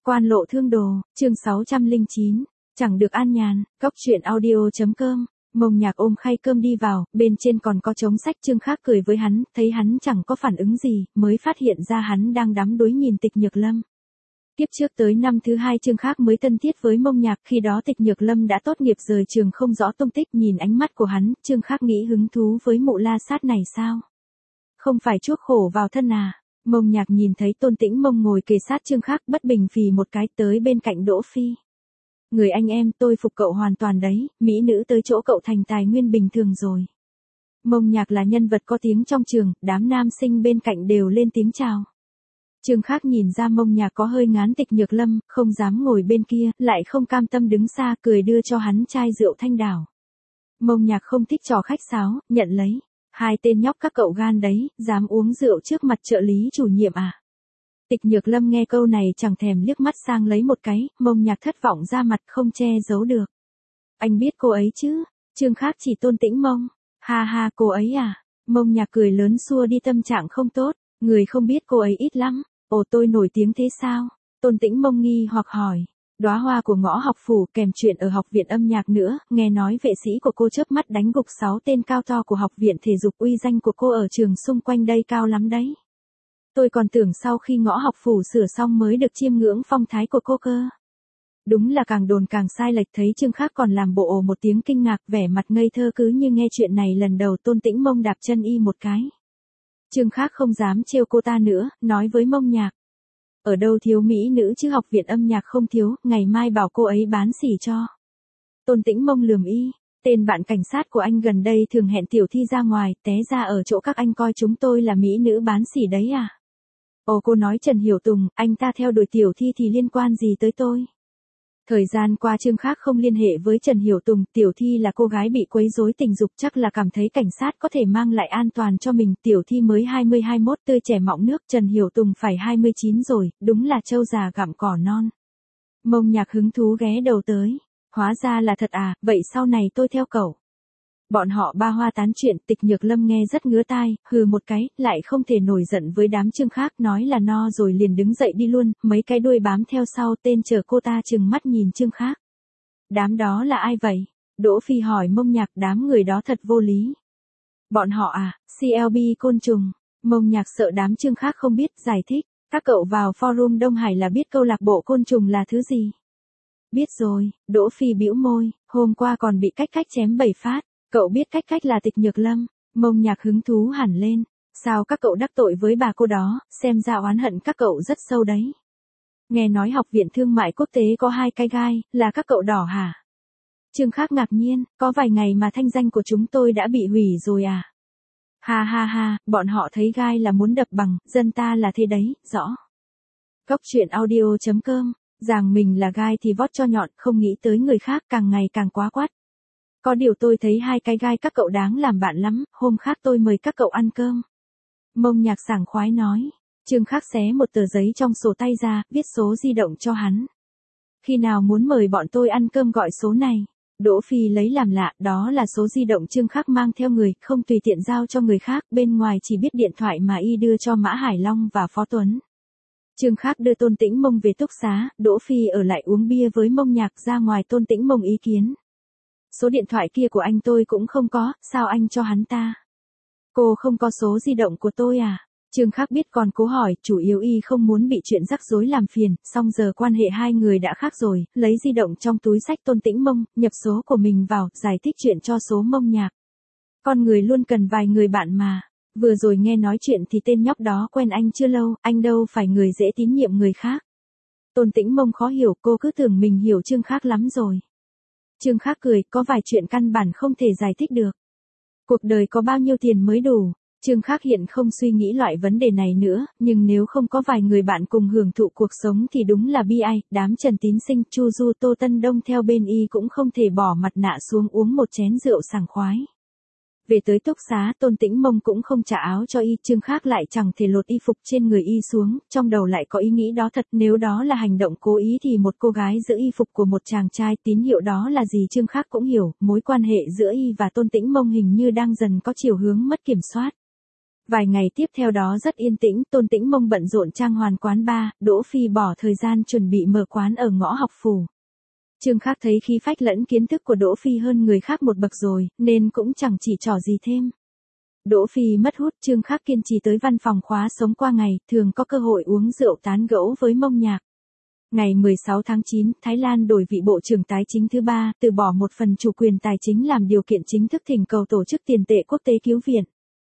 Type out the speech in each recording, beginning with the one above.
Quan lộ thương đồ, chương 609, chẳng được an nhàn, góc chuyện audio.com. Mông Nhạc ôm khay cơm đi vào, bên trên còn có trống sách. Trương Khác cười với hắn, thấy hắn chẳng có phản ứng gì, mới phát hiện ra hắn đang đắm đuối nhìn Tịch Nhược Lâm. Tiếp trước tới năm thứ 2 Trương Khác mới thân thiết với Mông Nhạc, khi đó Tịch Nhược Lâm đã tốt nghiệp rời trường không rõ tung tích. Nhìn ánh mắt của hắn, Trương Khác nghĩ hứng thú với mụ la sát này sao? Không phải chuốc khổ vào thân à? Mông Nhạc nhìn thấy Tôn Tĩnh Mông ngồi kề sát Trương Khác, bất bình phì một cái tới bên cạnh Đỗ Phi. Người anh em, tôi phục cậu hoàn toàn đấy, mỹ nữ tới chỗ cậu thành tài nguyên bình thường rồi. Mông Nhạc là nhân vật có tiếng trong trường, đám nam sinh bên cạnh đều lên tiếng chào. Trương Khác nhìn ra Mông Nhạc có hơi ngán Tịch Nhược Lâm, không dám ngồi bên kia, lại không cam tâm đứng xa, cười đưa cho hắn chai rượu Thanh Đảo. Mông Nhạc không thích trò khách sáo, nhận lấy. Hai tên nhóc các cậu gan đấy, dám uống rượu trước mặt trợ lý chủ nhiệm à? Tịch Nhược Lâm nghe câu này chẳng thèm liếc mắt sang lấy một cái, Mông Nhạc thất vọng ra mặt không che giấu được. Anh biết cô ấy chứ? Trương Khác chỉ Tôn Tĩnh Mông. Ha ha, cô ấy à? Mông Nhạc cười lớn xua đi tâm trạng không tốt, người không biết cô ấy ít lắm. Ồ, tôi nổi tiếng thế sao? Tôn Tĩnh Mông nghi hoặc hỏi. Đóa hoa của Ngõ Học Phủ kèm chuyện ở học viện âm nhạc nữa, nghe nói vệ sĩ của cô chớp mắt đánh gục 6 tên cao to của học viện thể dục, uy danh của cô ở trường xung quanh đây cao lắm đấy. Tôi còn tưởng sau khi Ngõ Học Phủ sửa xong mới được chiêm ngưỡng phong thái của cô cơ. Đúng là càng đồn càng sai lệch. Thấy Trương Khác còn làm bộ ồ một tiếng kinh ngạc, vẻ mặt ngây thơ cứ như nghe chuyện này lần đầu. Tôn Tĩnh Mông đạp chân y một cái. Trương Khác không dám trêu cô ta nữa, nói với Mông Nhạc. Ở đâu thiếu mỹ nữ chứ, học viện âm nhạc không thiếu, ngày mai bảo cô ấy bán xỉ cho. Tôn Tĩnh Mông lườm y, tên bạn cảnh sát của anh gần đây thường hẹn tiểu thi ra ngoài, té ra ở chỗ các anh coi chúng tôi là mỹ nữ bán xỉ đấy à? Ồ, cô nói Trần Hiểu Tùng, anh ta theo đuổi tiểu thi thì liên quan gì tới tôi? Thời gian qua Trương Khác không liên hệ với Trần Hiểu Tùng, tiểu thi là cô gái bị quấy rối tình dục, chắc là cảm thấy cảnh sát có thể mang lại an toàn cho mình. Tiểu thi mới 20-21, tươi trẻ mọng nước, Trần Hiểu Tùng phải 29 rồi, đúng là trâu già gặm cỏ non. Mông Nhạc hứng thú ghé đầu tới. Hóa ra là thật à, vậy sau này tôi theo cậu. Bọn họ ba hoa tán chuyện. Tịch Nhược Lâm nghe rất ngứa tai, hừ một cái, lại không thể nổi giận với đám Trương Khác, nói là no rồi liền đứng dậy đi luôn, mấy cái đuôi bám theo sau tên chờ cô ta chừng mắt nhìn Trương Khác. Đám đó là ai vậy? Đỗ Phi hỏi Mông Nhạc. Đám người đó thật vô lý. Bọn họ à, CLB côn trùng. Mông Nhạc sợ đám Trương Khác không biết, giải thích. Các cậu vào forum Đông Hải là biết câu lạc bộ côn trùng là thứ gì? Biết rồi. Đỗ Phi bĩu môi, hôm qua còn bị cách chém 7 phát. Cậu biết cách là Tịch Nhược Lâm. Mông Nhạc hứng thú hẳn lên. Sao các cậu đắc tội với bà cô đó, xem ra oán hận các cậu rất sâu đấy. Nghe nói học viện thương mại quốc tế có 2 cái gai, là các cậu đỏ hả? Trương Khác ngạc nhiên, có vài ngày mà thanh danh của chúng tôi đã bị hủy rồi à? Ha ha ha, bọn họ thấy gai là muốn đập bằng, dân ta là thế đấy, rõ. Góc chuyện audio.com, rằng mình là gai thì vót cho nhọn, không nghĩ tới người khác càng ngày càng quá quát. Có điều tôi thấy 2 cái gai các cậu đáng làm bạn lắm, hôm khác tôi mời các cậu ăn cơm. Mông Nhạc sảng khoái nói. Trương Khác xé một tờ giấy trong sổ tay ra, viết số di động cho hắn. Khi nào muốn mời bọn tôi ăn cơm gọi số này. Đỗ Phi lấy làm lạ, đó là số di động Trương Khác mang theo người, không tùy tiện giao cho người khác, bên ngoài chỉ biết điện thoại mà y đưa cho Mã Hải Long và Phó Tuấn. Trương Khác đưa Tôn Tĩnh Mông về túc xá, Đỗ Phi ở lại uống bia với Mông Nhạc. Ra ngoài Tôn Tĩnh Mông ý kiến. Số điện thoại kia của anh tôi cũng không có, sao anh cho hắn ta? Cô không có số di động của tôi à? Trương Khác biết còn cố hỏi, chủ yếu y không muốn bị chuyện rắc rối làm phiền, song giờ quan hệ hai người đã khác rồi, lấy di động trong túi xách Tôn Tĩnh Mông, nhập số của mình vào, giải thích chuyện cho số Mông Nhạc. Con người luôn cần vài người bạn mà. Vừa rồi nghe nói chuyện thì tên nhóc đó quen anh chưa lâu, anh đâu phải người dễ tín nhiệm người khác. Tôn Tĩnh Mông khó hiểu, cô cứ tưởng mình hiểu Trương Khác lắm rồi. Trương Khác cười, có vài chuyện căn bản không thể giải thích được. Cuộc đời có bao nhiêu tiền mới đủ? Trương Khác hiện không suy nghĩ loại vấn đề này nữa, nhưng nếu không có vài người bạn cùng hưởng thụ cuộc sống thì đúng là bi ai. Đám Trần Tín Sinh, Chu Du, Tô Tân Đông theo bên y cũng không thể bỏ mặt nạ xuống uống một chén rượu sảng khoái. Về tới túc xá, Tôn Tĩnh Mông cũng không trả áo cho y, Trương Khác lại chẳng thể lột y phục trên người y xuống, trong đầu lại có ý nghĩ đó thật, nếu đó là hành động cố ý thì một cô gái giữ y phục của một chàng trai, tín hiệu đó là gì Trương Khác cũng hiểu, mối quan hệ giữa y và Tôn Tĩnh Mông hình như đang dần có chiều hướng mất kiểm soát. Vài ngày tiếp theo đó rất yên tĩnh, Tôn Tĩnh Mông bận rộn trang hoàn quán bar, Đỗ Phi bỏ thời gian chuẩn bị mở quán ở ngõ học phủ. Trương Khắc thấy khí phách lẫn kiến thức của Đỗ Phi hơn người khác một bậc rồi, nên cũng chẳng chỉ trỏ gì thêm. Đỗ Phi mất hút, Trương Khắc kiên trì tới văn phòng khóa sống qua ngày, thường có cơ hội uống rượu tán gẫu với Mông Nhạc. Ngày 16 tháng 9, Thái Lan đổi vị bộ trưởng tài chính thứ 3, từ bỏ một phần chủ quyền tài chính làm điều kiện chính thức thỉnh cầu tổ chức tiền tệ quốc tế cứu viện.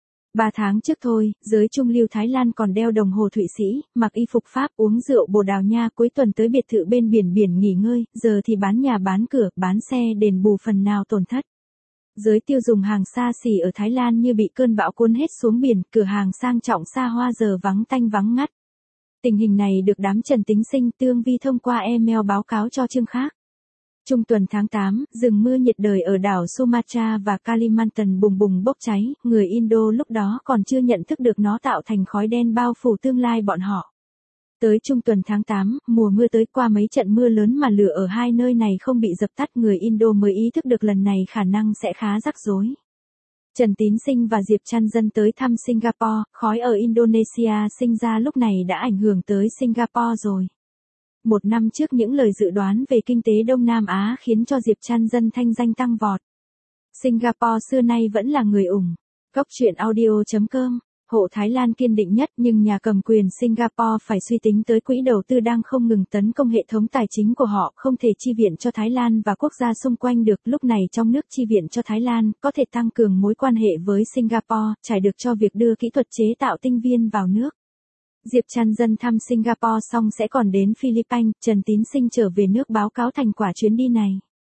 3 tháng trước thôi, giới trung lưu Thái Lan còn đeo đồng hồ Thụy Sĩ, mặc y phục Pháp, uống rượu Bồ Đào Nha, cuối tuần tới biệt thự bên biển nghỉ ngơi, giờ thì bán nhà bán cửa, bán xe đền bù phần nào tổn thất. Giới tiêu dùng hàng xa xỉ ở Thái Lan như bị cơn bão cuốn hết xuống biển, cửa hàng sang trọng xa hoa giờ vắng tanh vắng ngắt. Tình hình này được đám Trần Tính Sinh, Tương Vi thông qua email báo cáo cho Trương Khắc. Trung tuần tháng 8, rừng mưa nhiệt đới ở đảo Sumatra và Kalimantan bùng bùng bốc cháy, người Indo lúc đó còn chưa nhận thức được nó tạo thành khói đen bao phủ tương lai bọn họ. Tới trung tuần tháng 8, mùa mưa tới, qua mấy trận mưa lớn mà lửa ở hai nơi này không bị dập tắt, người Indo mới ý thức được lần này khả năng sẽ khá rắc rối. Trần Tín Sinh và Diệp Trăn Dân tới thăm Singapore, khói ở Indonesia sinh ra lúc này đã ảnh hưởng tới Singapore rồi. Một năm trước những lời dự đoán về kinh tế Đông Nam Á khiến cho Diệp Trăn Dân thanh danh tăng vọt. Singapore xưa nay vẫn là người ủng. Cốc truyện audio.com. Hộ Thái Lan kiên định nhất, nhưng nhà cầm quyền Singapore phải suy tính tới quỹ đầu tư đang không ngừng tấn công hệ thống tài chính của họ, không thể chi viện cho Thái Lan và quốc gia xung quanh được. Lúc này trong nước chi viện cho Thái Lan, có thể tăng cường mối quan hệ với Singapore, trải được cho việc đưa kỹ thuật chế tạo tinh viên vào nước. Diệp Trăn Dân thăm Singapore xong sẽ còn đến Philippines, Trần Tín Sinh trở về nước báo cáo thành quả chuyến đi này.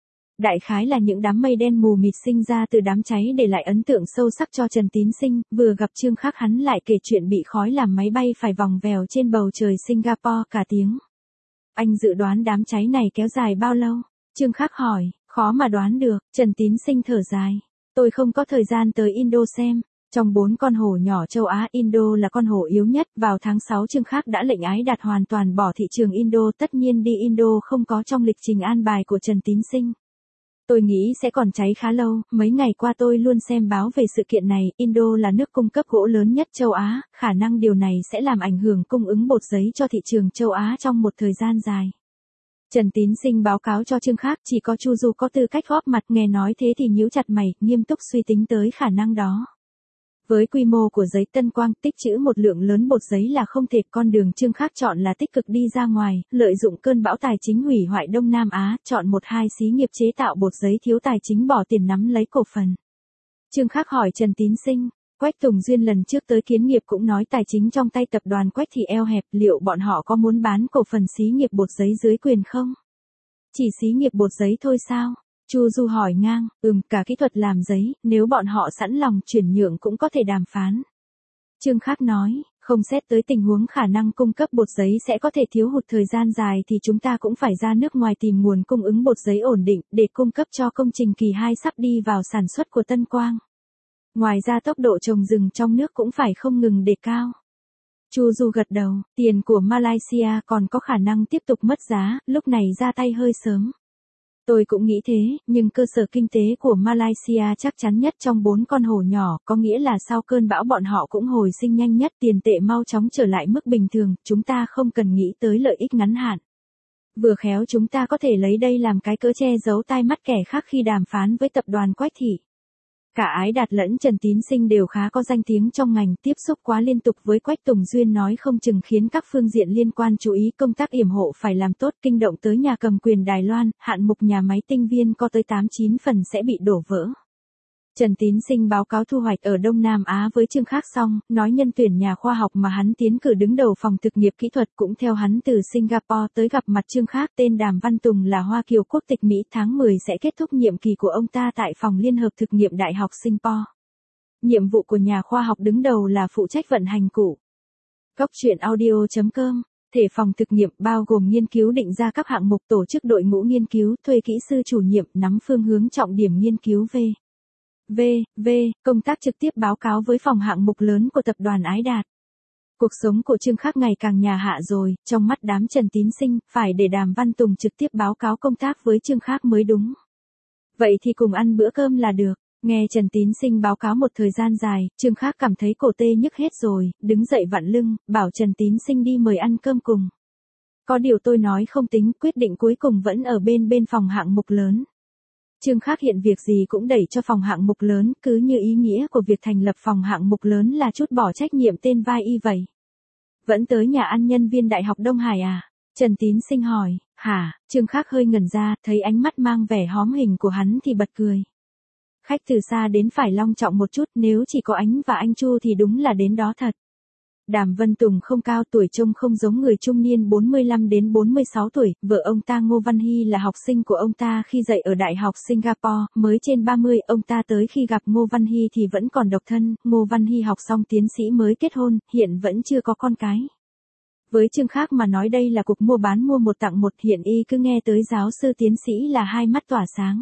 Đại khái là những đám mây đen mù mịt sinh ra từ đám cháy để lại ấn tượng sâu sắc cho Trần Tín Sinh, vừa gặp Trương Khắc hắn lại kể chuyện bị khói làm máy bay phải vòng vèo trên bầu trời Singapore cả tiếng. Anh dự đoán đám cháy này kéo dài bao lâu? Trương Khắc hỏi, khó mà đoán được, Trần Tín Sinh thở dài. Tôi không có thời gian tới Indo xem. Trong 4 con hổ nhỏ châu Á, Indo là con hổ yếu nhất. Vào tháng 6 Trương Khắc đã lệnh Ái Đạt hoàn toàn bỏ thị trường Indo, tất nhiên đi Indo không có trong lịch trình an bài của Trần Tín Sinh. Tôi nghĩ sẽ còn cháy khá lâu, mấy ngày qua tôi luôn xem báo về sự kiện này, Indo là nước cung cấp gỗ lớn nhất châu Á, khả năng điều này sẽ làm ảnh hưởng cung ứng bột giấy cho thị trường châu Á trong một thời gian dài. Trần Tín Sinh báo cáo cho Trương Khắc, chỉ có Chu Du có tư cách góp mặt, nghe nói thế thì nhíu chặt mày, nghiêm túc suy tính tới khả năng đó. Với quy mô của giấy Tân Quang, tích trữ một lượng lớn bột giấy là không thể, con đường Trương Khắc chọn là tích cực đi ra ngoài, lợi dụng cơn bão tài chính hủy hoại Đông Nam Á, chọn 1-2 xí nghiệp chế tạo bột giấy thiếu tài chính bỏ tiền nắm lấy cổ phần. Trương Khắc hỏi Trần Tín Sinh, Quách Tùng Duyên lần trước tới kiến nghiệp cũng nói tài chính trong tay tập đoàn Quách thì eo hẹp, liệu bọn họ có muốn bán cổ phần xí nghiệp bột giấy dưới quyền không? Chỉ xí nghiệp bột giấy thôi sao? Chu Du hỏi ngang, cả kỹ thuật làm giấy, nếu bọn họ sẵn lòng chuyển nhượng cũng có thể đàm phán. Trương Khắc nói, không xét tới tình huống khả năng cung cấp bột giấy sẽ có thể thiếu hụt thời gian dài thì chúng ta cũng phải ra nước ngoài tìm nguồn cung ứng bột giấy ổn định, để cung cấp cho công trình kỳ 2 sắp đi vào sản xuất của Tân Quang. Ngoài ra tốc độ trồng rừng trong nước cũng phải không ngừng đề cao. Chu Du gật đầu, tiền của Malaysia còn có khả năng tiếp tục mất giá, lúc này ra tay hơi sớm. Tôi cũng nghĩ thế, nhưng cơ sở kinh tế của Malaysia chắc chắn nhất trong 4 con hổ nhỏ, có nghĩa là sau cơn bão bọn họ cũng hồi sinh nhanh nhất, tiền tệ mau chóng trở lại mức bình thường, chúng ta không cần nghĩ tới lợi ích ngắn hạn. Vừa khéo chúng ta có thể lấy đây làm cái cớ che giấu tai mắt kẻ khác khi đàm phán với tập đoàn Quách Thị. Cả Ái Đạt lẫn Trần Tín Sinh đều khá có danh tiếng trong ngành, tiếp xúc quá liên tục với Quách Tùng Duyên nói không chừng khiến các phương diện liên quan chú ý công tác yểm hộ phải làm tốt, kinh động tới nhà cầm quyền Đài Loan, hạn mục nhà máy tinh viên có tới 8-9 phần sẽ bị đổ vỡ. Trần Tín Sinh báo cáo thu hoạch ở Đông Nam Á với Trương Khắc xong, nói nhân tuyển nhà khoa học mà hắn tiến cử đứng đầu phòng thực nghiệp kỹ thuật cũng theo hắn từ Singapore tới gặp mặt Trương Khắc, tên Đàm Văn Tùng là Hoa Kiều quốc tịch Mỹ, tháng 10 sẽ kết thúc nhiệm kỳ của ông ta tại phòng liên hợp thực nghiệm Đại học Singapore. Nhiệm vụ của nhà khoa học đứng đầu là phụ trách vận hành cụ. Cốc truyện audio.com. Thể phòng thực nghiệm bao gồm nghiên cứu định ra các hạng mục, tổ chức đội ngũ nghiên cứu, thuê kỹ sư chủ nhiệm, nắm phương hướng trọng điểm nghiên cứu công tác trực tiếp báo cáo với phòng hạng mục lớn của tập đoàn Ái Đạt. Cuộc sống của Trương Khắc ngày càng nhà hạ rồi, trong mắt đám Trần Tín Sinh, phải để Đàm Văn Tùng trực tiếp báo cáo công tác với Trương Khắc mới đúng. Vậy thì cùng ăn bữa cơm là được. Nghe Trần Tín Sinh báo cáo một thời gian dài, Trương Khác cảm thấy cổ tê nhức hết rồi, đứng dậy vặn lưng, bảo Trần Tín Sinh đi mời ăn cơm cùng. Có điều tôi nói không tính, quyết định cuối cùng vẫn ở bên phòng hạng mục lớn. Trương Khác hiện việc gì cũng đẩy cho phòng hạng mục lớn, cứ như ý nghĩa của việc thành lập phòng hạng mục lớn là chút bỏ trách nhiệm tên vai y vậy. Vẫn tới nhà ăn nhân viên Đại học Đông Hải à? Trần Tín Sinh hỏi. Hả? Trương Khác hơi ngẩn ra, thấy ánh mắt mang vẻ hóm hình của hắn thì bật cười. Khách từ xa đến phải long trọng một chút, nếu chỉ có anh và anh Chu thì đúng là đến đó thật. Đàm Vân Tùng không cao, tuổi trông không giống người trung niên 45 đến 46 tuổi, vợ ông ta Ngô Văn Hy là học sinh của ông ta khi dạy ở Đại học Singapore, mới trên 30, ông ta tới khi gặp Ngô Văn Hy thì vẫn còn độc thân, Ngô Văn Hy học xong tiến sĩ mới kết hôn, hiện vẫn chưa có con cái. Với Trương Khác mà nói đây là cuộc mua bán mua một tặng một, hiện y cứ nghe tới giáo sư tiến sĩ là hai mắt tỏa sáng.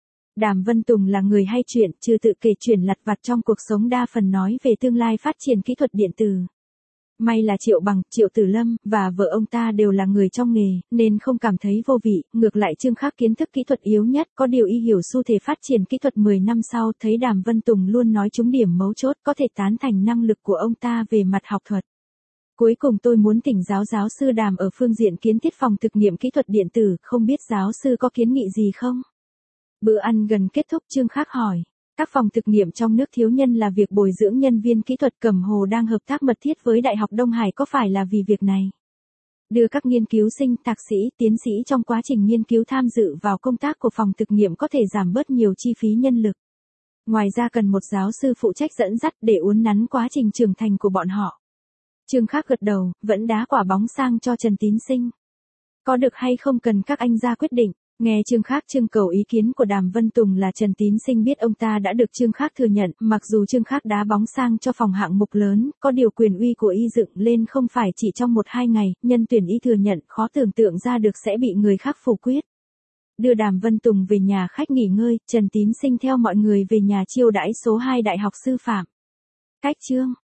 Đàm Vân Tùng là người hay chuyện, trừ tự kể chuyện lặt vặt trong cuộc sống đa phần nói về tương lai phát triển kỹ thuật điện tử. May là Triệu Bằng, Triệu Tử Lâm, và vợ ông ta đều là người trong nghề, nên không cảm thấy vô vị, ngược lại Trương Khác kiến thức kỹ thuật yếu nhất, có điều y hiểu xu thế phát triển kỹ thuật 10 năm sau, thấy Đàm Vân Tùng luôn nói trúng điểm mấu chốt, có thể tán thành năng lực của ông ta về mặt học thuật. Cuối cùng tôi muốn thỉnh giáo sư Đàm ở phương diện kiến thiết phòng thực nghiệm kỹ thuật điện tử, không biết giáo sư có kiến nghị gì không? Bữa ăn gần kết thúc, Trương Khác hỏi. Các phòng thực nghiệm trong nước thiếu nhân là việc bồi dưỡng nhân viên kỹ thuật, Cẩm Hồ đang hợp tác mật thiết với Đại học Đông Hải, có phải là vì việc này? Đưa các nghiên cứu sinh, thạc sĩ, tiến sĩ trong quá trình nghiên cứu tham dự vào công tác của phòng thực nghiệm có thể giảm bớt nhiều chi phí nhân lực. Ngoài ra cần một giáo sư phụ trách dẫn dắt để uốn nắn quá trình trưởng thành của bọn họ. Trương Khác gật đầu, vẫn đá quả bóng sang cho Trần Tín Sinh. Có được hay không cần các anh ra quyết định. Nghe Trương Khác trưng cầu ý kiến của Đàm Vân Tùng là Trần Tín Sinh biết ông ta đã được Trương Khác thừa nhận, mặc dù Trương Khác đá bóng sang cho phòng hạng mục lớn, có điều quyền uy của y dựng lên không phải chỉ trong 1-2 ngày, nhân tuyển y thừa nhận khó tưởng tượng ra được sẽ bị người khác phủ quyết. Đưa Đàm Vân Tùng về nhà khách nghỉ ngơi, Trần Tín Sinh theo mọi người về nhà chiêu đãi số 2 Đại học Sư phạm. Cách chương